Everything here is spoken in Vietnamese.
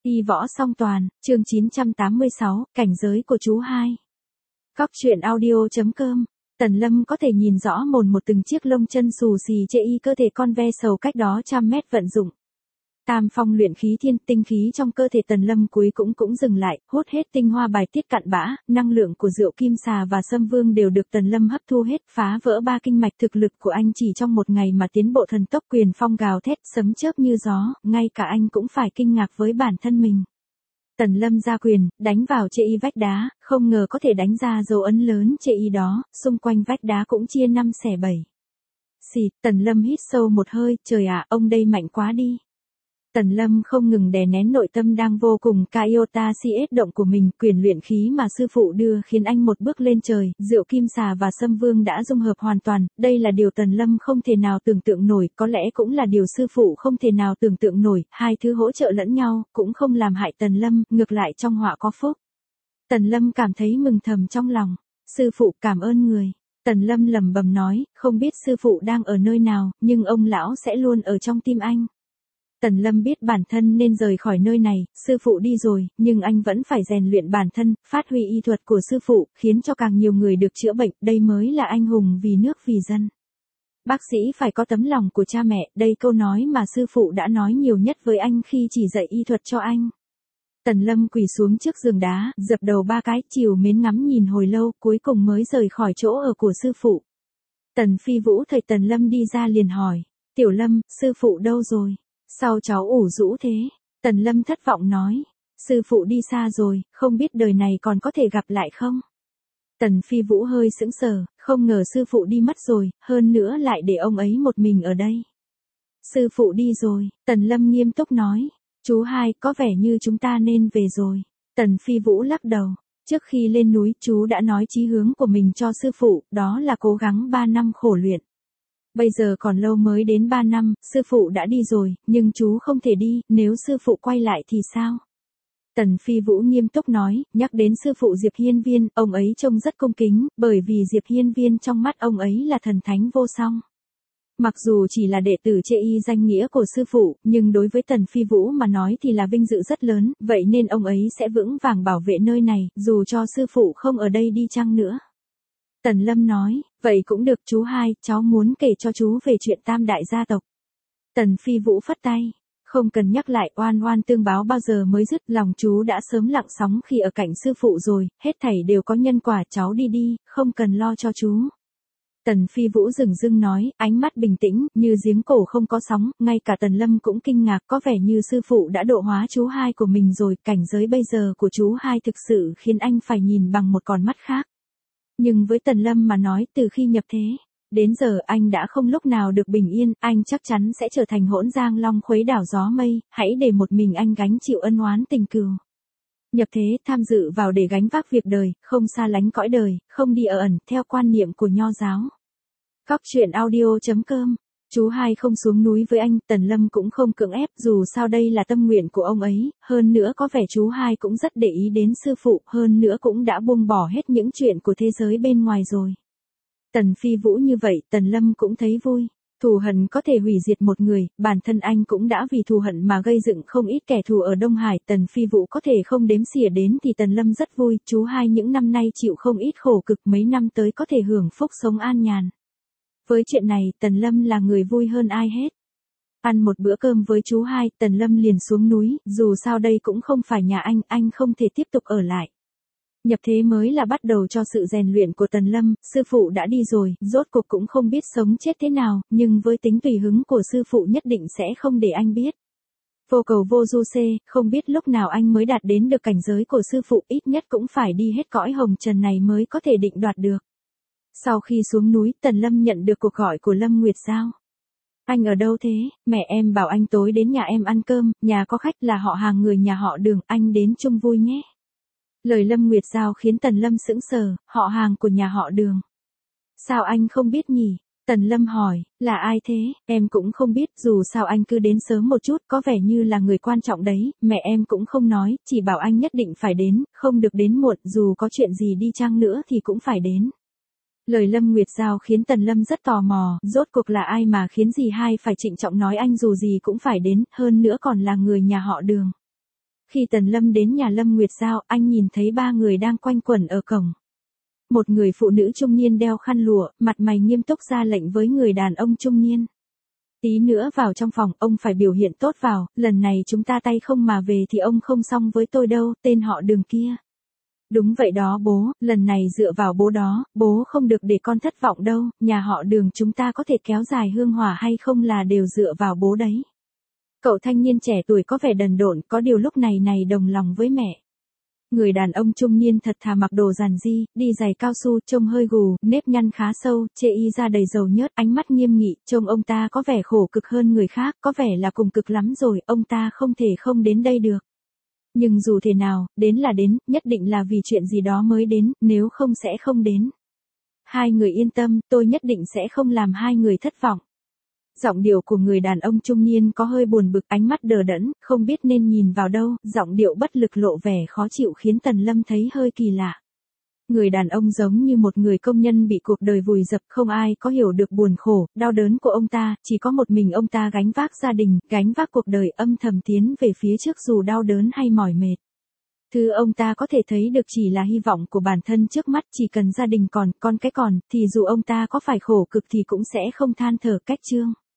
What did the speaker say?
Y võ song toàn, chương 986, cảnh giới của chú hai. Góc truyện audio.com. Tần Lâm có thể nhìn rõ mồn một từng chiếc lông chân xù xì chê y cơ thể con ve sầu cách đó 100 mét vận dụng. Tam phong luyện khí thiên, tinh khí trong cơ thể Tần Lâm cuối cũng dừng lại, hút hết tinh hoa bài tiết cặn bã, năng lượng của Diệu Kim Xà và Sâm Vương đều được Tần Lâm hấp thu hết, phá vỡ 3 kinh mạch. Thực lực của anh chỉ trong một ngày mà tiến bộ thần tốc, quyền phong gào thét, sấm chớp như gió, ngay cả anh cũng phải kinh ngạc với bản thân mình. Tần Lâm ra quyền, đánh vào chê y vách đá, không ngờ có thể đánh ra dấu ấn lớn chê y đó, xung quanh vách đá cũng chia 5 xẻ 7. Xịt, Tần Lâm hít sâu một hơi, trời ạ, ông đây mạnh quá đi. Tần Lâm không ngừng đè nén nội tâm đang vô cùng Iota CS động của mình, quyền luyện khí mà sư phụ đưa khiến anh một bước lên trời, Diệu Kim Xà và Sâm Vương đã dung hợp hoàn toàn, đây là điều Tần Lâm không thể nào tưởng tượng nổi, có lẽ cũng là điều sư phụ không thể nào tưởng tượng nổi, hai thứ hỗ trợ lẫn nhau, cũng không làm hại Tần Lâm, ngược lại trong họa có phúc. Tần Lâm cảm thấy mừng thầm trong lòng, sư phụ cảm ơn người. Tần Lâm lẩm bẩm nói, không biết sư phụ đang ở nơi nào, nhưng ông lão sẽ luôn ở trong tim anh. Tần Lâm biết bản thân nên rời khỏi nơi này, sư phụ đi rồi, nhưng anh vẫn phải rèn luyện bản thân, phát huy y thuật của sư phụ, khiến cho càng nhiều người được chữa bệnh, đây mới là anh hùng vì nước vì dân. Bác sĩ phải có tấm lòng của cha mẹ, đây câu nói mà sư phụ đã nói nhiều nhất với anh khi chỉ dạy y thuật cho anh. Tần Lâm quỳ xuống trước giường đá, dập đầu 3 cái, trìu mến ngắm nhìn hồi lâu, cuối cùng mới rời khỏi chỗ ở của sư phụ. Tần Phi Vũ thấy Tần Lâm đi ra liền hỏi, Tiểu Lâm, sư phụ đâu rồi? Sao cháu ủ rũ thế? Tần Lâm thất vọng nói, sư phụ đi xa rồi, không biết đời này còn có thể gặp lại không? Tần Phi Vũ hơi sững sờ, không ngờ sư phụ đi mất rồi, hơn nữa lại để ông ấy một mình ở đây. Sư phụ đi rồi, Tần Lâm nghiêm túc nói, chú hai, có vẻ như chúng ta nên về rồi. Tần Phi Vũ lắc đầu, trước khi lên núi chú đã nói chí hướng của mình cho sư phụ, đó là cố gắng 3 năm khổ luyện. Bây giờ còn lâu mới đến 3 năm, sư phụ đã đi rồi, nhưng chú không thể đi, nếu sư phụ quay lại thì sao? Tần Phi Vũ nghiêm túc nói, nhắc đến sư phụ Diệp Hiên Viên, ông ấy trông rất cung kính, bởi vì Diệp Hiên Viên trong mắt ông ấy là thần thánh vô song. Mặc dù chỉ là đệ tử chê y danh nghĩa của sư phụ, nhưng đối với Tần Phi Vũ mà nói thì là vinh dự rất lớn, vậy nên ông ấy sẽ vững vàng bảo vệ nơi này, dù cho sư phụ không ở đây đi chăng nữa. Tần Lâm nói, vậy cũng được chú hai, cháu muốn kể cho chú về chuyện Tam Đại gia tộc. Tần Phi Vũ phất tay, không cần nhắc lại, oan oan tương báo bao giờ mới dứt, lòng chú đã sớm lặng sóng khi ở cạnh sư phụ rồi, hết thảy đều có nhân quả, cháu đi đi, không cần lo cho chú. Tần Phi Vũ dửng dưng nói, ánh mắt bình tĩnh, như giếng cổ không có sóng, ngay cả Tần Lâm cũng kinh ngạc, có vẻ như sư phụ đã độ hóa chú hai của mình rồi, cảnh giới bây giờ của chú hai thực sự khiến anh phải nhìn bằng một con mắt khác. Nhưng với Tần Lâm mà nói, từ khi nhập thế đến giờ anh đã không lúc nào được bình yên, anh chắc chắn sẽ trở thành hỗn giang long khuấy đảo gió mây, hãy để một mình anh gánh chịu ân oán tình cừu. Nhập thế, tham dự vào để gánh vác việc đời, không xa lánh cõi đời, không đi ở ẩn, theo quan niệm của Nho giáo. Góc truyện audio.com. Chú hai không xuống núi với anh, Tần Lâm cũng không cưỡng ép, dù sao đây là tâm nguyện của ông ấy, hơn nữa có vẻ chú hai cũng rất để ý đến sư phụ, hơn nữa cũng đã buông bỏ hết những chuyện của thế giới bên ngoài rồi. Tần Phi Vũ như vậy, Tần Lâm cũng thấy vui. Thù hận có thể hủy diệt một người, bản thân anh cũng đã vì thù hận mà gây dựng không ít kẻ thù ở Đông Hải, Tần Phi Vũ có thể không đếm xỉa đến thì Tần Lâm rất vui, chú hai những năm nay chịu không ít khổ cực, mấy năm tới có thể hưởng phúc sống an nhàn. Với chuyện này, Tần Lâm là người vui hơn ai hết. Ăn một bữa cơm với chú hai, Tần Lâm liền xuống núi, dù sao đây cũng không phải nhà anh không thể tiếp tục ở lại. Nhập thế mới là bắt đầu cho sự rèn luyện của Tần Lâm, sư phụ đã đi rồi, rốt cuộc cũng không biết sống chết thế nào, nhưng với tính tùy hứng của sư phụ nhất định sẽ không để anh biết. Vô cầu vô du xê, không biết lúc nào anh mới đạt đến được cảnh giới của sư phụ, ít nhất cũng phải đi hết cõi hồng trần này mới có thể định đoạt được. Sau khi xuống núi, Tần Lâm nhận được cuộc gọi của Lâm Nguyệt Giao. Anh ở đâu thế? Mẹ em bảo anh tối đến nhà em ăn cơm, nhà có khách là họ hàng người nhà họ Đường, anh đến chung vui nhé. Lời Lâm Nguyệt Giao khiến Tần Lâm sững sờ, họ hàng của nhà họ Đường. Sao anh không biết nhỉ? Tần Lâm hỏi, là ai thế? Em cũng không biết, dù sao anh cứ đến sớm một chút, có vẻ như là người quan trọng đấy, mẹ em cũng không nói, chỉ bảo anh nhất định phải đến, không được đến muộn, dù có chuyện gì đi chăng nữa thì cũng phải đến. Lời Lâm Nguyệt Giao khiến Tần Lâm rất tò mò, rốt cuộc là ai mà khiến dì hai phải trịnh trọng nói anh dù gì cũng phải đến, hơn nữa còn là người nhà họ Đường. Khi Tần Lâm đến nhà Lâm Nguyệt Giao, anh nhìn thấy ba người đang quanh quẩn ở cổng. Một người phụ nữ trung niên đeo khăn lụa, mặt mày nghiêm túc ra lệnh với người đàn ông trung niên. Tí nữa vào trong phòng, ông phải biểu hiện tốt vào, lần này chúng ta tay không mà về thì ông không xong với tôi đâu, tên họ Đường kia. Đúng vậy đó bố, lần này dựa vào bố đó, bố không được để con thất vọng đâu, nhà họ Đường chúng ta có thể kéo dài hương hỏa hay không là đều dựa vào bố đấy. Cậu thanh niên trẻ tuổi có vẻ đần độn, có điều lúc này đồng lòng với mẹ. Người đàn ông trung niên thật thà mặc đồ giản dị, đi giày cao su, trông hơi gù, nếp nhăn khá sâu, chê y da đầy dầu nhớt, ánh mắt nghiêm nghị, trông ông ta có vẻ khổ cực hơn người khác, có vẻ là cùng cực lắm rồi, ông ta không thể không đến đây được. Nhưng dù thế nào, đến là đến, nhất định là vì chuyện gì đó mới đến, nếu không sẽ không đến. Hai người yên tâm, tôi nhất định sẽ không làm hai người thất vọng. Giọng điệu của người đàn ông trung niên có hơi buồn bực, ánh mắt đờ đẫn, không biết nên nhìn vào đâu, giọng điệu bất lực lộ vẻ khó chịu khiến Tần Lâm thấy hơi kỳ lạ. Người đàn ông giống như một người công nhân bị cuộc đời vùi dập, không ai có hiểu được buồn khổ, đau đớn của ông ta, chỉ có một mình ông ta gánh vác gia đình, gánh vác cuộc đời, âm thầm tiến về phía trước dù đau đớn hay mỏi mệt. Thứ ông ta có thể thấy được chỉ là hy vọng của bản thân trước mắt, chỉ cần gia đình còn, con cái còn, thì dù ông ta có phải khổ cực thì cũng sẽ không than thở cách trương.